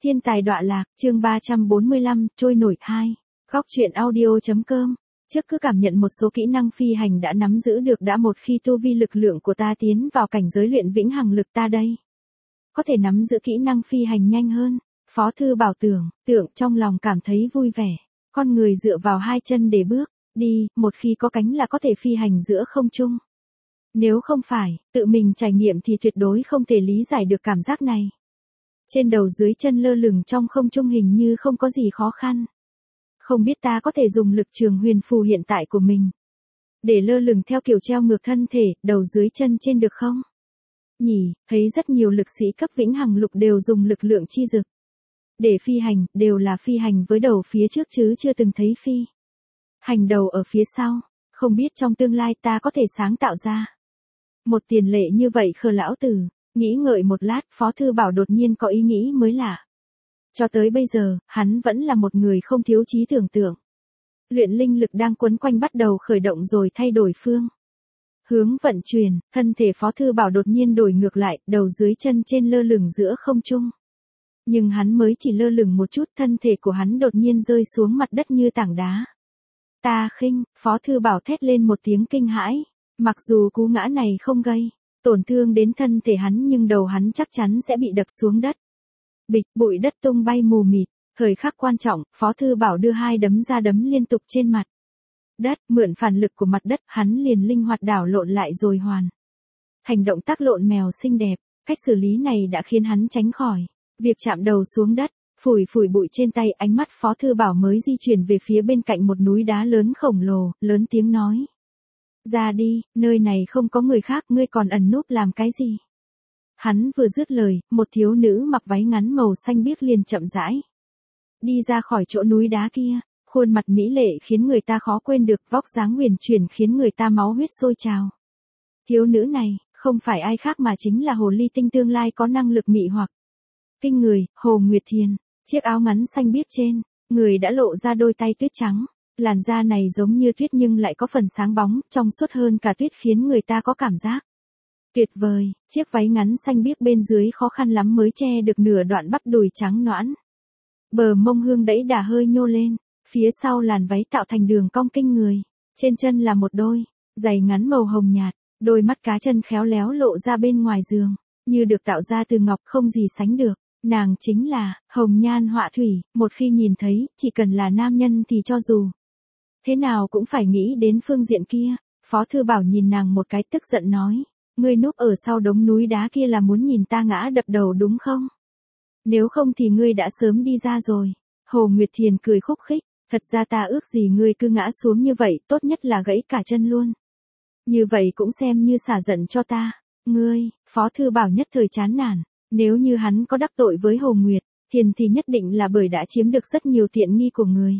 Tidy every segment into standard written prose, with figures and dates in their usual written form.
Thiên tài đọa lạc, chương 345, trôi nổi 2. Góc truyện audio.com. Trước cứ cảm nhận một số kỹ năng phi hành đã nắm giữ được đã, một khi tu vi lực lượng của ta tiến vào cảnh giới luyện vĩnh hằng lực, ta đây có thể nắm giữ kỹ năng phi hành nhanh hơn. Phó Thư Bảo tưởng trong lòng cảm thấy vui vẻ. Con người dựa vào hai chân để bước đi, một khi có cánh là có thể phi hành giữa không trung. Nếu không phải tự mình trải nghiệm thì tuyệt đối không thể lý giải được cảm giác này. Trên đầu dưới chân lơ lửng trong không trung hình như không có gì khó khăn. Không biết ta có thể dùng lực trường huyền phù hiện tại của mình để lơ lửng theo kiểu treo ngược thân thể, đầu dưới chân trên được không? Nhỉ, thấy rất nhiều lực sĩ cấp vĩnh hằng lục đều dùng lực lượng chi dực để phi hành, đều là phi hành với đầu phía trước chứ chưa từng thấy phi hành đầu ở phía sau. Không biết trong tương lai ta có thể sáng tạo ra một tiền lệ như vậy khờ lão tử. Nghĩ ngợi một lát, Phó Thư Bảo đột nhiên có ý nghĩ mới lạ. Cho tới bây giờ, hắn vẫn là một người không thiếu trí tưởng tượng. Luyện linh lực đang quấn quanh bắt đầu khởi động rồi thay đổi phương hướng vận chuyển, thân thể Phó Thư Bảo đột nhiên đổi ngược lại, đầu dưới chân trên lơ lửng giữa không trung. Nhưng hắn mới chỉ lơ lửng một chút, thân thể của hắn đột nhiên rơi xuống mặt đất như tảng đá. Ta khinh, Phó Thư Bảo thét lên một tiếng kinh hãi. Mặc dù cú ngã này không gây tổn thương đến thân thể hắn, nhưng đầu hắn chắc chắn sẽ bị đập xuống đất. Bịch, bụi đất tung bay mù mịt. Thời khắc quan trọng, Phó Thư Bảo đưa hai đấm ra đấm liên tục trên mặt đất, mượn phản lực của mặt đất, hắn liền linh hoạt đảo lộn lại rồi hoàn thành động tác lộn mèo xinh đẹp. Cách xử lý này đã khiến hắn tránh khỏi việc chạm đầu xuống đất. Phủi phủi bụi trên tay, ánh mắt Phó Thư Bảo mới di chuyển về phía bên cạnh một núi đá lớn khổng lồ, lớn tiếng nói: ra đi, nơi này không có người khác, ngươi còn ẩn núp làm cái gì? Hắn vừa dứt lời, một thiếu nữ mặc váy ngắn màu xanh biếc liền chậm rãi đi ra khỏi chỗ núi đá kia. Khuôn mặt mỹ lệ khiến người ta khó quên được, vóc dáng huyền chuyển khiến người ta máu huyết sôi trào. Thiếu nữ này không phải ai khác mà chính là hồ ly tinh tương lai có năng lực mị hoặc kinh người, Hồ Nguyệt Thiền. Chiếc áo ngắn xanh biếc trên người đã lộ ra đôi tay tuyết trắng. Làn da này giống như tuyết nhưng lại có phần sáng bóng, trong suốt hơn cả tuyết, khiến người ta có cảm giác tuyệt vời. Chiếc váy ngắn xanh biếc bên dưới khó khăn lắm mới che được nửa đoạn bắp đùi trắng nõn. Bờ mông hương đẫy đà hơi nhô lên, phía sau làn váy tạo thành đường cong kinh người. Trên chân là một đôi giày ngắn màu hồng nhạt, đôi mắt cá chân khéo léo lộ ra bên ngoài giường, như được tạo ra từ ngọc, không gì sánh được. Nàng chính là Hồng Nhan Họa Thủy, một khi nhìn thấy, chỉ cần là nam nhân thì cho dù thế nào cũng phải nghĩ đến phương diện kia. Phó Thư Bảo nhìn nàng một cái, tức giận nói: ngươi núp ở sau đống núi đá kia là muốn nhìn ta ngã đập đầu đúng không? Nếu không thì ngươi đã sớm đi ra rồi. Hồ Nguyệt Thiền cười khúc khích: thật ra ta ước gì ngươi cứ ngã xuống như vậy, tốt nhất là gãy cả chân luôn. Như vậy cũng xem như xả giận cho ta. Ngươi, Phó Thư Bảo nhất thời chán nản. Nếu như hắn có đắc tội với Hồ Nguyệt Thiền thì nhất định là bởi đã chiếm được rất nhiều tiện nghi của người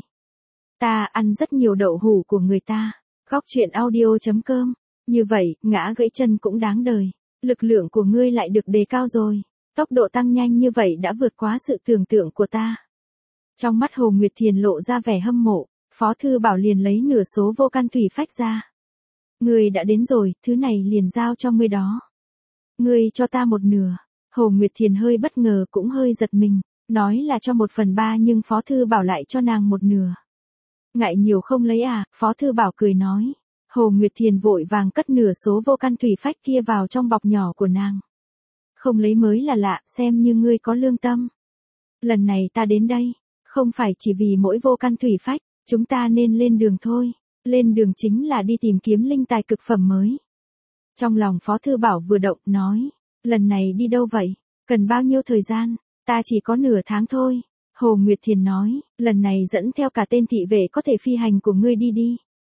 ta, ăn rất nhiều đậu hủ của người ta. Góc truyện audio.com. Như vậy, ngã gãy chân cũng đáng đời. Lực lượng của ngươi lại được đề cao rồi. Tốc độ tăng nhanh như vậy đã vượt quá sự tưởng tượng của ta. Trong mắt Hồ Nguyệt Thiền lộ ra vẻ hâm mộ. Phó Thư Bảo liền lấy nửa số vô can thủy phách ra. Ngươi đã đến rồi, thứ này liền giao cho ngươi đó. Ngươi cho ta một nửa. Hồ Nguyệt Thiền hơi bất ngờ, cũng hơi giật mình, nói là cho 1/3, nhưng Phó Thư Bảo lại cho nàng một nửa. Ngại nhiều không lấy à? Phó Thư Bảo cười nói. Hồ Nguyệt Thiền vội vàng cất nửa số vô can thủy phách kia vào trong bọc nhỏ của nàng. Không lấy mới là lạ, xem như ngươi có lương tâm. Lần này ta đến đây, không phải chỉ vì mỗi vô can thủy phách, chúng ta nên lên đường thôi. Lên đường chính là đi tìm kiếm linh tài cực phẩm mới. Trong lòng Phó Thư Bảo vừa động, nói: lần này đi đâu vậy? Cần bao nhiêu thời gian? Ta chỉ có nửa tháng thôi. Hồ Nguyệt Thiền nói: lần này dẫn theo cả tên thị vệ có thể phi hành của ngươi đi.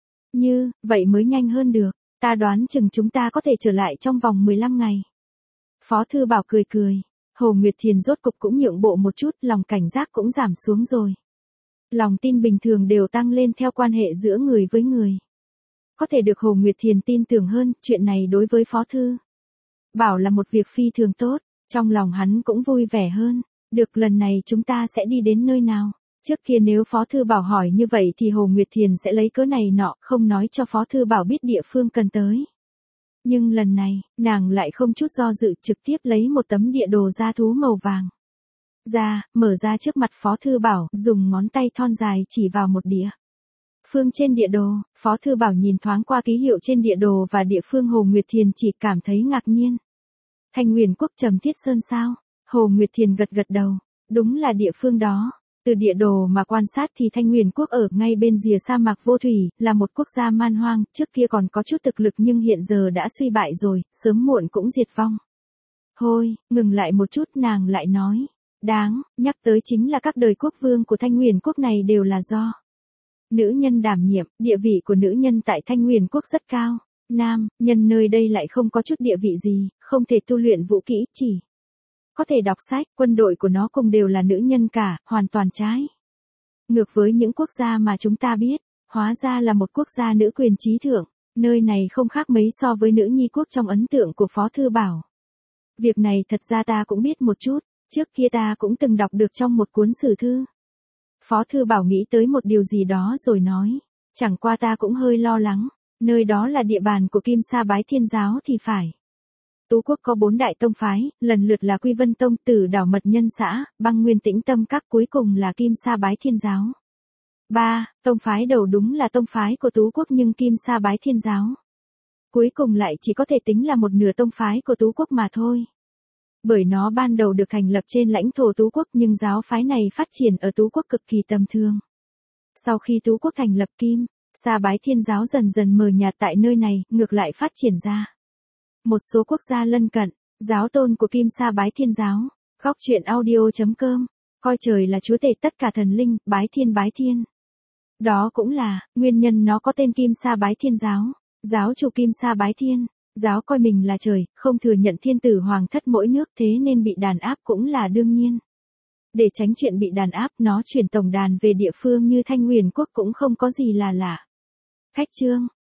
Như vậy mới nhanh hơn được. Ta đoán chừng chúng ta có thể trở lại trong vòng 15 ngày. Phó Thư Bảo cười cười. Hồ Nguyệt Thiền rốt cục cũng nhượng bộ một chút, lòng cảnh giác cũng giảm xuống rồi. Lòng tin bình thường đều tăng lên theo quan hệ giữa người với người. Có thể được Hồ Nguyệt Thiền tin tưởng hơn, chuyện này đối với Phó Thư Bảo là một việc phi thường tốt. Trong lòng hắn cũng vui vẻ hơn. Được, lần này chúng ta sẽ đi đến nơi nào? Trước kia nếu Phó Thư Bảo hỏi như vậy thì Hồ Nguyệt Thiền sẽ lấy cớ này nọ, không nói cho Phó Thư Bảo biết địa phương cần tới. Nhưng lần này, nàng lại không chút do dự, trực tiếp lấy một tấm địa đồ gia thú màu vàng ra, mở ra trước mặt Phó Thư Bảo, dùng ngón tay thon dài chỉ vào một địa phương trên địa đồ. Phó Thư Bảo nhìn thoáng qua ký hiệu trên địa đồ và địa phương Hồ Nguyệt Thiền chỉ cảm thấy ngạc nhiên. Thanh Huyền Quốc Trầm Thiết Sơn sao? Hồ Nguyệt Thiền gật gật đầu, đúng là địa phương đó. Từ địa đồ mà quan sát thì Thanh Huyền Quốc ở ngay bên rìa sa mạc vô thủy, là một quốc gia man hoang, trước kia còn có chút thực lực nhưng hiện giờ đã suy bại rồi, sớm muộn cũng diệt vong. Thôi, ngừng lại một chút, nàng lại nói, đáng nhắc tới chính là các đời quốc vương của Thanh Huyền Quốc này đều là do nữ nhân đảm nhiệm. Địa vị của nữ nhân tại Thanh Huyền Quốc rất cao. Nam nhân nơi đây lại không có chút địa vị gì, không thể tu luyện vũ kỹ, chỉ có thể đọc sách. Quân đội của nó cùng đều là nữ nhân cả, hoàn toàn trái ngược với những quốc gia mà chúng ta biết. Hóa ra là một quốc gia nữ quyền trí thượng. Nơi này không khác mấy so với nữ nhi quốc trong ấn tượng của Phó Thư Bảo. Việc này thật ra ta cũng biết một chút, trước kia ta cũng từng đọc được trong một cuốn sử thư. Phó Thư Bảo nghĩ tới một điều gì đó rồi nói, chẳng qua ta cũng hơi lo lắng, nơi đó là địa bàn của Kim Sa Bái Thiên Giáo thì phải. Tú Quốc có 4 đại tông phái, lần lượt là Quy Vân Tông, Tử Đảo Mật Nhân Xã, Băng Nguyên Tĩnh Tâm Các, cuối cùng là Kim Sa Bái Thiên Giáo. 3. Tông phái đầu đúng là tông phái của Tú Quốc nhưng Kim Sa Bái Thiên Giáo cuối cùng lại chỉ có thể tính là một nửa tông phái của Tú Quốc mà thôi. Bởi nó ban đầu được thành lập trên lãnh thổ Tú Quốc nhưng giáo phái này phát triển ở Tú Quốc cực kỳ tầm thường. Sau khi Tú Quốc thành lập, Kim Sa Bái Thiên Giáo dần dần mờ nhạt tại nơi này, ngược lại phát triển ra một số quốc gia lân cận. Giáo tôn của Kim Sa Bái Thiên Giáo, Góc Truyện Audio.com, coi trời là chúa tể tất cả thần linh, bái thiên. Đó cũng là nguyên nhân nó có tên Kim Sa Bái Thiên Giáo. Giáo chủ Kim Sa Bái Thiên Giáo coi mình là trời, không thừa nhận thiên tử hoàng thất mỗi nước, thế nên bị đàn áp cũng là đương nhiên. Để tránh chuyện bị đàn áp, nó chuyển tổng đàn về địa phương như Thanh Huyền Quốc cũng không có gì là lạ. Khách chương